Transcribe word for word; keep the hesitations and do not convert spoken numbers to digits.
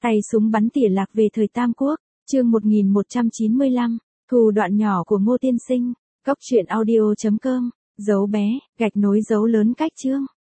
Tay súng bắn tỉa lạc về thời Tam Quốc, chương một nghìn một trăm chín mươi lăm, thu đoạn nhỏ của Ngô Tiên Sinh, góc truyện audio chấm com, dấu bé, gạch nối dấu lớn cách chương.